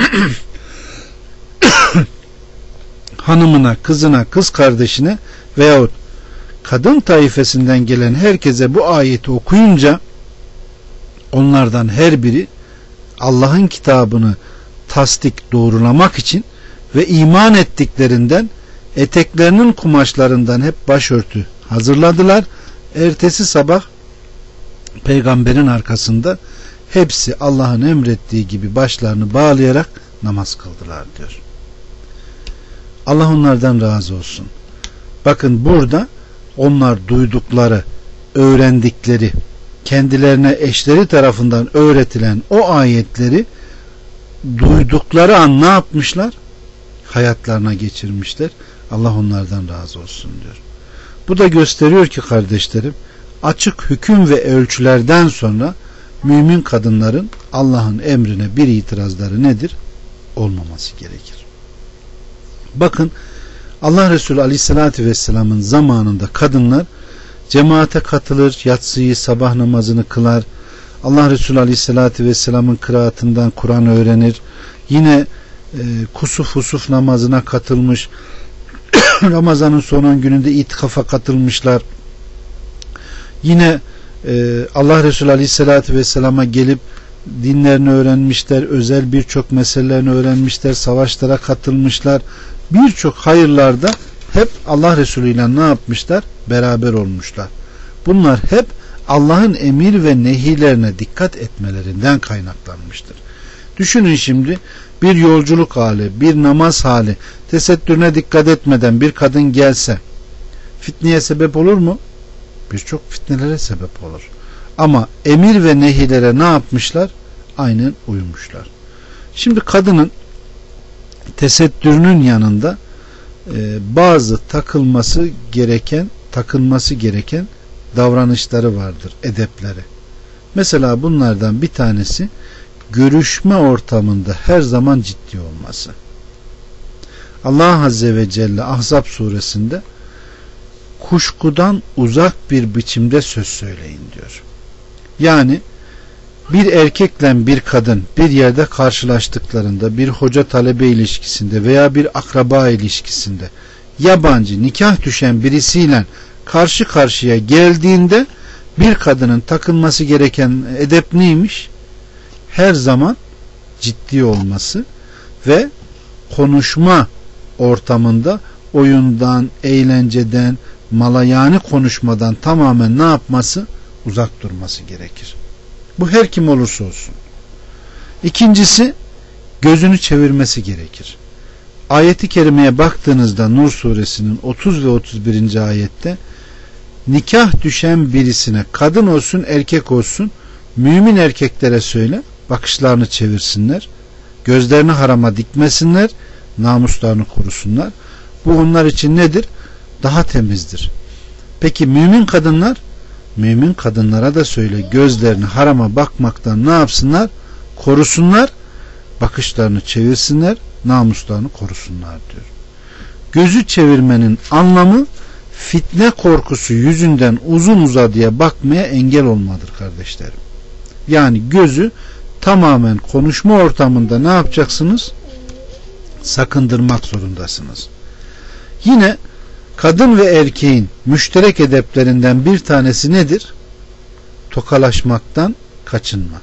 A: hanımına, kızına, kız kardeşine veyahut kadın taifesinden gelen herkese bu ayeti okuyunca onlardan her biri Allah'ın kitabını tasdik, doğrulamak için ve iman ettiklerinden eteklerinin kumaşlarından hep başörtü hazırladılar. Ertesi sabah peygamberin arkasında hepsi Allah'ın emrettiği gibi başlarını bağlayarak namaz kıldılar diyor. Allah onlardan razı olsun. Bakın burada onlar duydukları, öğrendikleri, kendilerine eşleri tarafından öğretilen o ayetleri duydukları an ne yapmışlar? Hayatlarına geçirmişler. Allah onlardan razı olsun diyor. Bu da gösteriyor ki kardeşlerim, açık hüküm ve ölçülerden sonra mümin kadınların Allah'ın emrine bir itirazları nedir? Olmaması gerekir. Bakın Allah Resulü Aleyhisselatü Vesselam'ın zamanında kadınlar cemaate katılır, yatsıyı, sabah namazını kılar. Allah Resulü Aleyhisselatü Vesselam'ın kıraatından Kur'an öğrenir. Yine e, kusuf husuf namazına katılmış. Ramazan'ın son on gününde itikafa katılmışlar. Yine e, Allah Resulü Aleyhisselatü Vesselam'a gelip dinlerini öğrenmişler. Özel birçok meselelerini öğrenmişler. Savaşlara katılmışlar. Birçok hayırlarda hep Allah Resulü ile ne yapmışlar? Beraber olmuşlar. Bunlar hep Allah'ın emir ve nehilerine dikkat etmelerinden kaynaklanmıştır. Düşünün şimdi bir yolculuk hali, bir namaz hali, tesettürüne dikkat etmeden bir kadın gelse fitneye sebep olur mu? Birçok fitnelere sebep olur. Ama emir ve nehilere ne yapmışlar? Aynen uymuşlar. Şimdi kadının tesettürünün yanında e, bazı takılması gereken, takılması gereken davranışları vardır, edepleri. Mesela bunlardan bir tanesi görüşme ortamında her zaman ciddi olması. Allah Azze ve Celle Ahzab suresinde kuşkudan uzak bir biçimde söz söyleyin diyor. Yani bir erkekle bir kadın bir yerde karşılaştıklarında, bir hoca talebe ilişkisinde veya bir akraba ilişkisinde yabancı nikah düşen birisiyle karşı karşıya geldiğinde bir kadının takılması gereken edep neymiş? Her zaman ciddi olması ve konuşma ortamında oyundan, eğlenceden, malayani konuşmadan tamamen ne yapması? Uzak durması gerekir. Bu her kim olursa olsun. İkincisi, gözünü çevirmesi gerekir. Ayet-i kerimeye baktığınızda Nur suresinin otuz ve otuz birinci ayette nikah düşen birisine kadın olsun erkek olsun mümin erkeklere söyle, bakışlarını çevirsinler, gözlerini harama dikmesinler, namuslarını korusunlar. Bu onlar için nedir? Daha temizdir. Peki mümin kadınlar? Mümin kadınlara da söyle, gözlerini harama bakmaktan ne yapsınlar? Korusunlar, bakışlarını çevirsinler, namuslarını korusunlar diyor. Gözü çevirmenin anlamı fitne korkusu yüzünden uzun uzadıya bakmaya engel olmadır kardeşlerim. Yani gözü tamamen konuşma ortamında ne yapacaksınız? Sakındırmak zorundasınız. Yine kadın ve erkeğin müşterek edeplerinden bir tanesi nedir? Tokalaşmaktan kaçınma.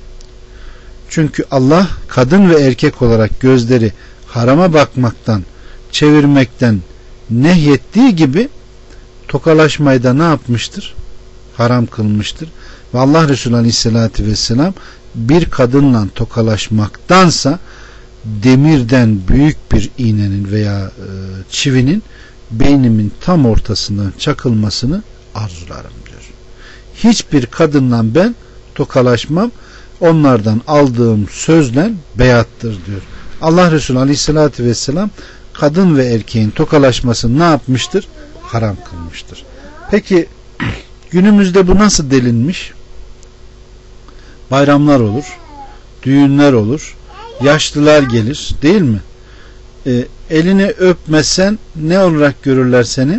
A: Çünkü Allah kadın ve erkek olarak gözleri harama bakmaktan, çevirmekten nehyettiği gibi tokalaşmayı da ne yapmıştır? Haram kılmıştır. Ve Allah Resulü Aleyhisselatü Vesselam bir kadınla tokalaşmaktansa demirden büyük bir iğnenin veya e, çivinin beynimin tam ortasından çakılmasını arzularım diyor. Hiçbir kadınla ben tokalaşmam, onlardan aldığım sözle beyattır diyor. Allah Resulü Aleyhisselatü Vesselam kadın ve erkeğin tokalaşmasını ne yapmıştır? Haram kılmıştır. Peki günümüzde bu nasıl delinmiş? Bayramlar olur, düğünler olur, yaşlılar gelir, değil mi? E, elini öpmesen ne olarak görürler seni?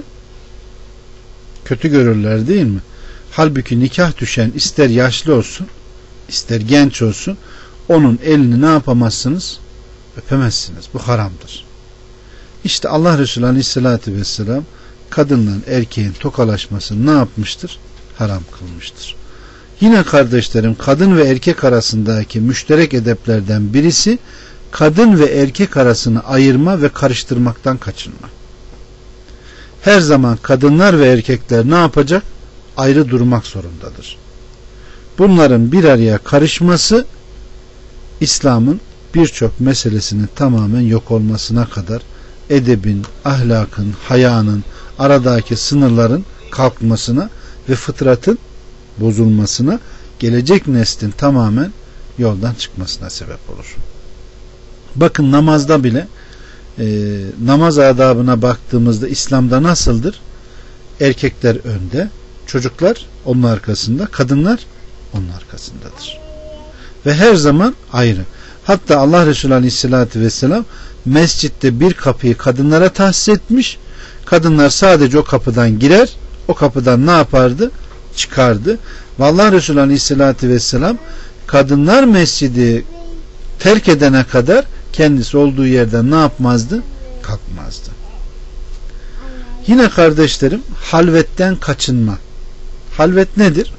A: Kötü görürler, değil mi? Halbuki nikah düşen ister yaşlı olsun, ister genç olsun, onun elini ne yapamazsınız? Öpemezsiniz. Bu haramdır. İşte Allah Resulü Aleyhisselatü Vesselam kadınla erkeğin tokalaşmasını ne yapmıştır? Haram kılmıştır. Yine kardeşlerim, kadın ve erkek arasındaki müşterek edeplerden birisi kadın ve erkek arasını ayırma ve karıştırmaktan kaçınma. Her zaman kadınlar ve erkekler ne yapacak? Ayrı durmak zorundadır. Bunların bir araya karışması İslam'ın birçok meselesinin tamamen yok olmasına kadar, edebin, ahlakın, hayanın, aradaki sınırların kalkmasına ve fıtratın bozulmasına, gelecek neslin tamamen yoldan çıkmasına sebep olur. Bakın namazda bile e, namaz adabına baktığımızda İslam'da nasıldır? Erkekler önde, çocuklar onun arkasında, kadınlar onun arkasındadır. Ve her zaman ayrı. Hatta Allah Resulü Aleyhisselatü Vesselam mescitte bir kapıyı kadınlara tahsis etmiş. Kadınlar sadece o kapıdan girer, o kapıdan ne yapardı? Çıkardı. Ve Allah Resulü Aleyhisselatü Vesselam kadınlar mescidi terk edene kadar kendisi olduğu yerden ne yapmazdı? Kalkmazdı. Yine kardeşlerim, halvetten kaçınma. Halvet nedir?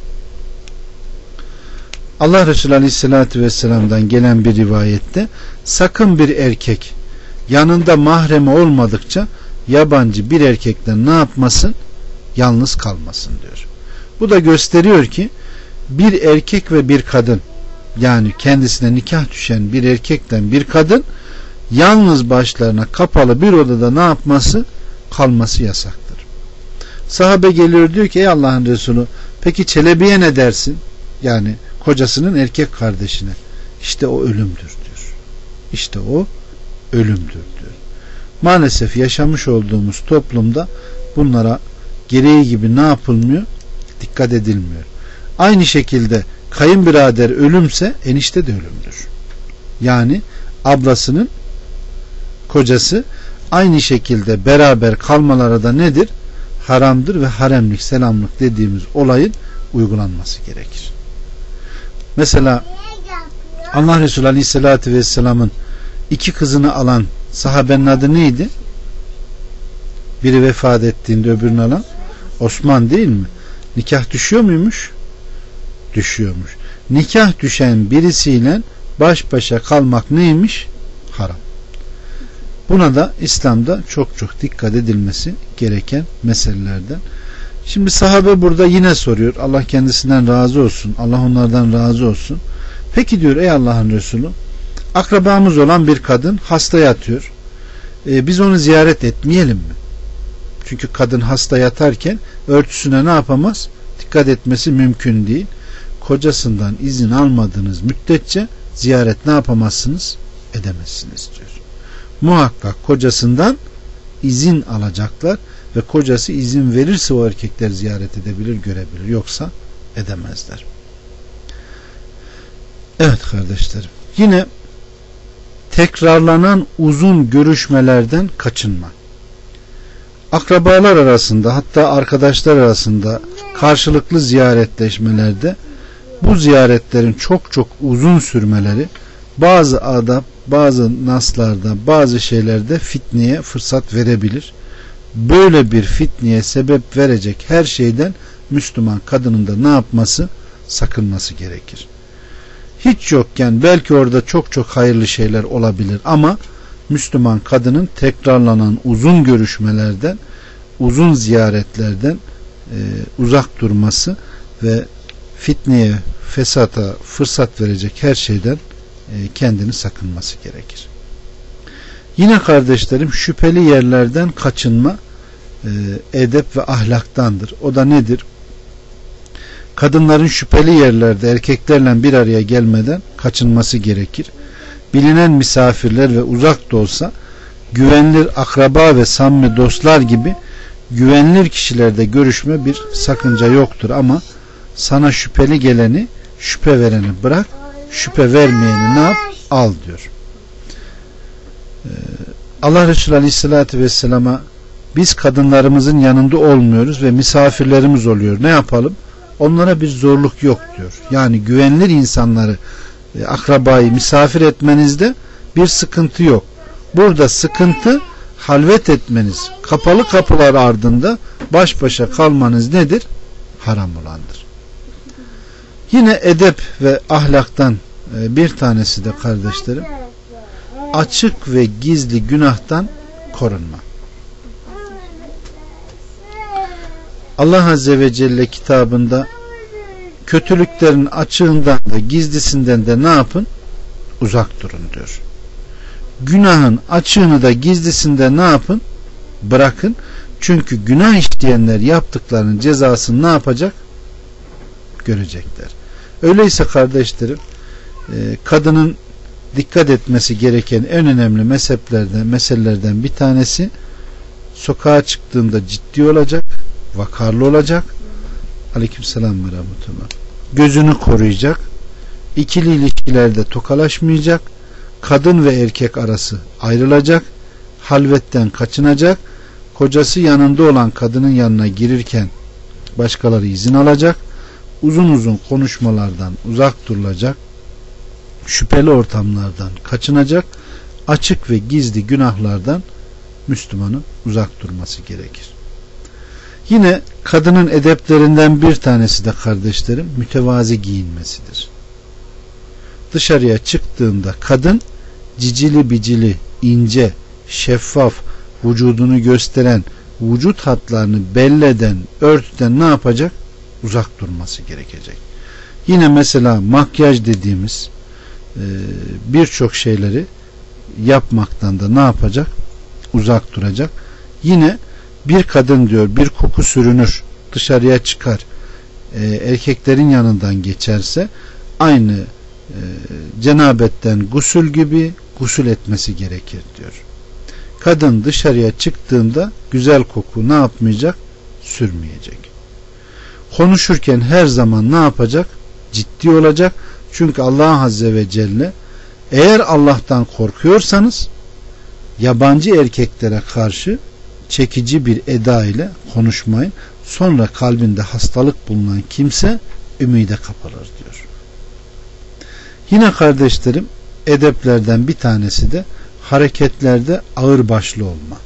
A: Allah Resulü Aleyhisselatü Vesselam'dan gelen bir rivayette sakın bir erkek yanında mahremi olmadıkça yabancı bir erkekten ne yapmasın? Yalnız kalmasın diyor. Bu da gösteriyor ki bir erkek ve bir kadın, yani kendisine nikah düşen bir erkekten bir kadın yalnız başlarına kapalı bir odada ne yapması? Kalması yasaktır. Sahabe geliyor, diyor ki ey Allah'ın Resulü, peki Çelebi'ye ne dersin? Yani kocasının erkek kardeşine. İşte o ölümdür diyor. İşte o ölümdür diyor. Maalesef yaşamış olduğumuz toplumda bunlara gereği gibi ne yapılmıyor? Dikkat edilmiyor. Aynı şekilde kayınbirader ölümse enişte de ölümdür. Yani ablasının kocası aynı şekilde beraber kalmaları da nedir? Haramdır ve haremlik, selamlık dediğimiz olayın uygulanması gerekir. Mesela Allah Resulü Aleyhisselatü Vesselam'ın iki kızını alan sahabenin adı neydi? Biri vefat ettiğinde öbürünü alan Osman, değil mi? Nikah düşüyor muymuş? Düşüyormuş. Nikah düşen birisiyle baş başa kalmak neymiş? Haram. Buna da İslam'da çok çok dikkat edilmesi gereken meselelerden. Şimdi sahabe burada yine soruyor. Allah kendisinden razı olsun. Allah onlardan razı olsun. Peki diyor, ey Allah'ın Resulü, akrabamız olan bir kadın hasta yatıyor. Ee, biz onu ziyaret etmeyelim mi? Çünkü kadın hasta yatarken örtüsüne ne yapamaz? Dikkat etmesi mümkün değil. kocasından izin almadığınız müddetçe ziyaret ne yapamazsınız? Edemezsiniz diyor. Muhakkak kocasından izin alacaklar ve kocası izin verirse o erkekler ziyaret edebilir, görebilir. Yoksa edemezler. Evet kardeşlerim. Yine tekrarlanan uzun görüşmelerden kaçınma. Akrabalar arasında, hatta arkadaşlar arasında karşılıklı ziyaretleşmelerde bu ziyaretlerin çok çok uzun sürmeleri bazı adab, bazı naslarda, bazı şeylerde fitneye fırsat verebilir. Böyle bir fitneye sebep verecek her şeyden Müslüman kadının da ne yapması? Sakınması gerekir. Hiç yokken belki orada çok çok hayırlı şeyler olabilir ama Müslüman kadının tekrarlanan uzun görüşmelerden, uzun ziyaretlerden e, uzak durması ve fitneye, fesata fırsat verecek her şeyden e, kendini sakınması gerekir. Yine kardeşlerim, şüpheli yerlerden kaçınma e, edep ve ahlaktandır. O da nedir? Kadınların şüpheli yerlerde erkeklerle bir araya gelmeden kaçınması gerekir. Bilinen misafirler ve uzak da olsa güvenilir akraba ve samimi dostlar gibi güvenilir kişilerde görüşme bir sakınca yoktur ama sana şüpheli geleni, şüphe vereni bırak, şüphe vermeyeni ne yap? Al diyor. Ee, Allah Resulü Aleyhisselatü Vesselam'a biz kadınlarımızın yanında olmuyoruz ve misafirlerimiz oluyor. Ne yapalım? Onlara bir zorluk yok diyor. Yani güvenilir insanları, e, akrabayı misafir etmenizde bir sıkıntı yok. Burada sıkıntı halvet etmeniz, kapalı kapılar ardında baş başa kalmanız nedir? Haram olandır. Yine edep ve ahlaktan e, bir tanesi de kardeşlerim, açık ve gizli günahtan korunma. Allah Azze ve Celle kitabında kötülüklerin açığından da gizlisinden de ne yapın? Uzak durun diyor. Günahın açığını da gizlisinden ne yapın? Bırakın. Çünkü günah işleyenler yaptıklarının cezasını ne yapacak? Görecekler. Öyleyse kardeşlerim, kadının dikkat etmesi gereken en önemli mezheplerden, meselelerden bir tanesi, sokağa çıktığında ciddi olacak, vakarlı olacak. Aleykümselam ve rahmetullah. Gözünü koruyacak. İkili ilişkilerde tokalaşmayacak. Kadın ve erkek arası ayrılacak. Halvetten kaçınacak. Kocası yanında olan kadının yanına girirken başkaları izin alacak. Uzun uzun konuşmalardan uzak durulacak. Şüpheli ortamlardan kaçınacak. Açık ve gizli günahlardan Müslümanın uzak durması gerekir. Yine kadının edeplerinden bir tanesi de kardeşlerim, mütevazi giyinmesidir. Dışarıya çıktığında kadın cicili bicili, ince, şeffaf, vücudunu gösteren, vücut hatlarını belleden, örtüden ne yapacak? Uzak durması gerekecek. Yine mesela makyaj dediğimiz birçok şeyleri yapmaktan da ne yapacak? Uzak duracak. Yine bir kadın diyor bir koku sürünür, dışarıya çıkar, e, erkeklerin yanından geçerse aynı e, cenabetten gusül gibi gusül etmesi gerekir diyor. Kadın dışarıya çıktığında güzel koku ne yapmayacak? Sürmeyecek. Konuşurken her zaman ne yapacak? Ciddi olacak. Çünkü Allah Azze ve Celle eğer Allah'tan korkuyorsanız yabancı erkeklere karşı çekici bir eda ile konuşmayın. Sonra kalbinde hastalık bulunan kimse ümide kapılır diyor. Yine kardeşlerim, edeplerden bir tanesi de hareketlerde ağırbaşlı olma.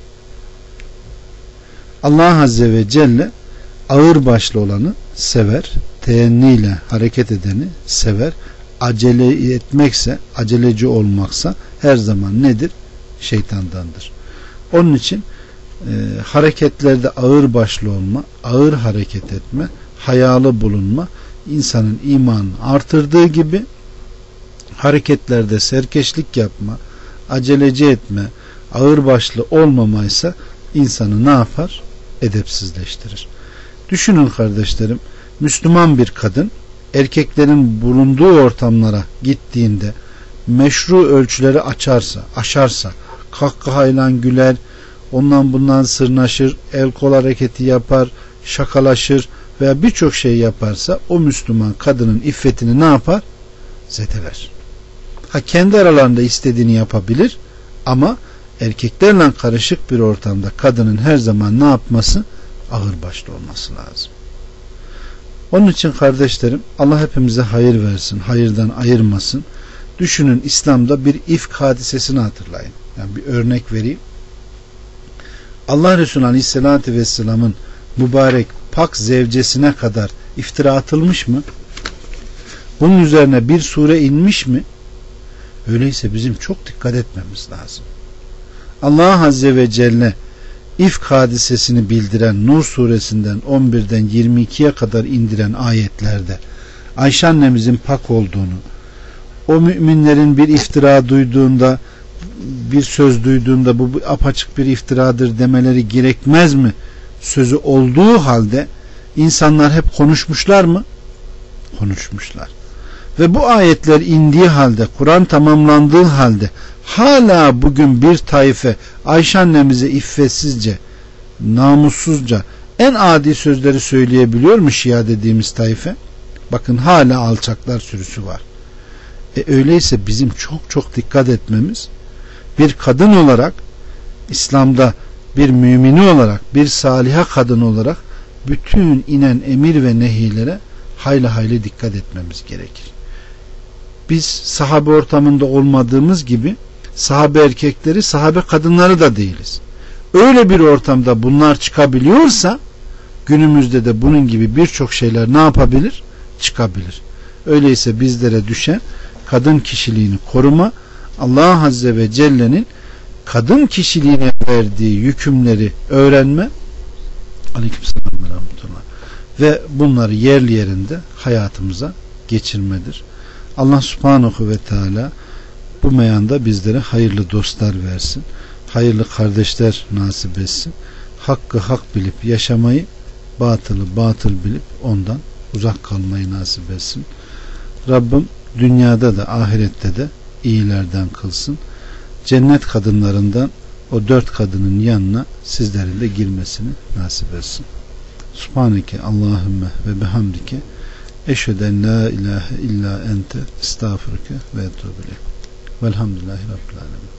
A: Allah Azze ve Celle ağırbaşlı olanı sever, teenniyle hareket edeni sever. Acele etmekse, aceleci olmaksa her zaman nedir? Şeytandandır. Onun için e, hareketlerde ağırbaşlı olma, ağır hareket etme, hayalı bulunma insanın imanını artırdığı gibi hareketlerde serkeşlik yapma, aceleci etme, ağırbaşlı olmamaysa insanı ne yapar? Edepsizleştirir. Düşünün kardeşlerim, Müslüman bir kadın erkeklerin bulunduğu ortamlara gittiğinde meşru ölçüleri açarsa, aşarsa, kahkahayla güler, ondan bundan sırnaşır, el kol hareketi yapar, şakalaşır veya birçok şey yaparsa o Müslüman kadının iffetini ne yapar? Zedeler. Ha, kendi aralarında istediğini yapabilir ama erkeklerle karışık bir ortamda kadının her zaman ne yapması? Ağırbaşlı olması lazım. Onun için kardeşlerim, Allah hepimize hayır versin, hayırdan ayırmasın. Düşünün, İslam'da bir ifk hadisesini hatırlayın. Yani bir örnek vereyim. Allah Resulü Aleyhisselatü Vesselam'ın mübarek pak zevcesine kadar iftira atılmış mı? Bunun üzerine bir sure inmiş mi? Öyleyse bizim çok dikkat etmemiz lazım. Allah Azze ve Celle ifk hadisesini bildiren Nur suresinden on birden yirmi ikiye kadar indiren ayetlerde Ayşe annemizin pak olduğunu, o müminlerin bir iftira duyduğunda, bir söz duyduğunda bu apaçık bir iftiradır demeleri gerekmez mi sözü olduğu halde insanlar hep konuşmuşlar mı? Konuşmuşlar. Ve bu ayetler indiği halde, Kur'an tamamlandığı halde hala bugün bir taife Ayşe annemize iffetsizce, namussuzca en adi sözleri söyleyebiliyor mu Şia dediğimiz taife? Bakın, hala alçaklar sürüsü var. E öyleyse bizim çok çok dikkat etmemiz, bir kadın olarak, İslam'da bir mümini olarak, bir saliha kadın olarak bütün inen emir ve nehilere hayli hayli dikkat etmemiz gerekir. Biz sahabe ortamında olmadığımız gibi sahabe erkekleri, sahabe kadınları da değiliz. Öyle bir ortamda bunlar çıkabiliyorsa günümüzde de bunun gibi birçok şeyler ne yapabilir? Çıkabilir. Öyleyse bizlere düşen kadın kişiliğini koruma, Allah Azze ve Celle'nin kadın kişiliğine verdiği yükümleri öğrenme, aleykümselam ve rahmetullah, ve bunları yerli yerinde hayatımıza geçirmedir. Allah Subhanahu ve Teala bu meyanda bizlere hayırlı dostlar versin, hayırlı kardeşler nasip etsin, hakkı hak bilip yaşamayı, batılı batıl bilip ondan uzak kalmayı nasip etsin. Rabbim dünyada da ahirette de iyilerden kılsın. Cennet kadınlarından o dört kadının yanına sizlerin de girmesini nasip etsin. Subhaneke Allahümme ve bihamdike eşheden la ilahe illa ente estağfurke ve etûbü ileyk. Velhamdülillahi Rabbil alemin.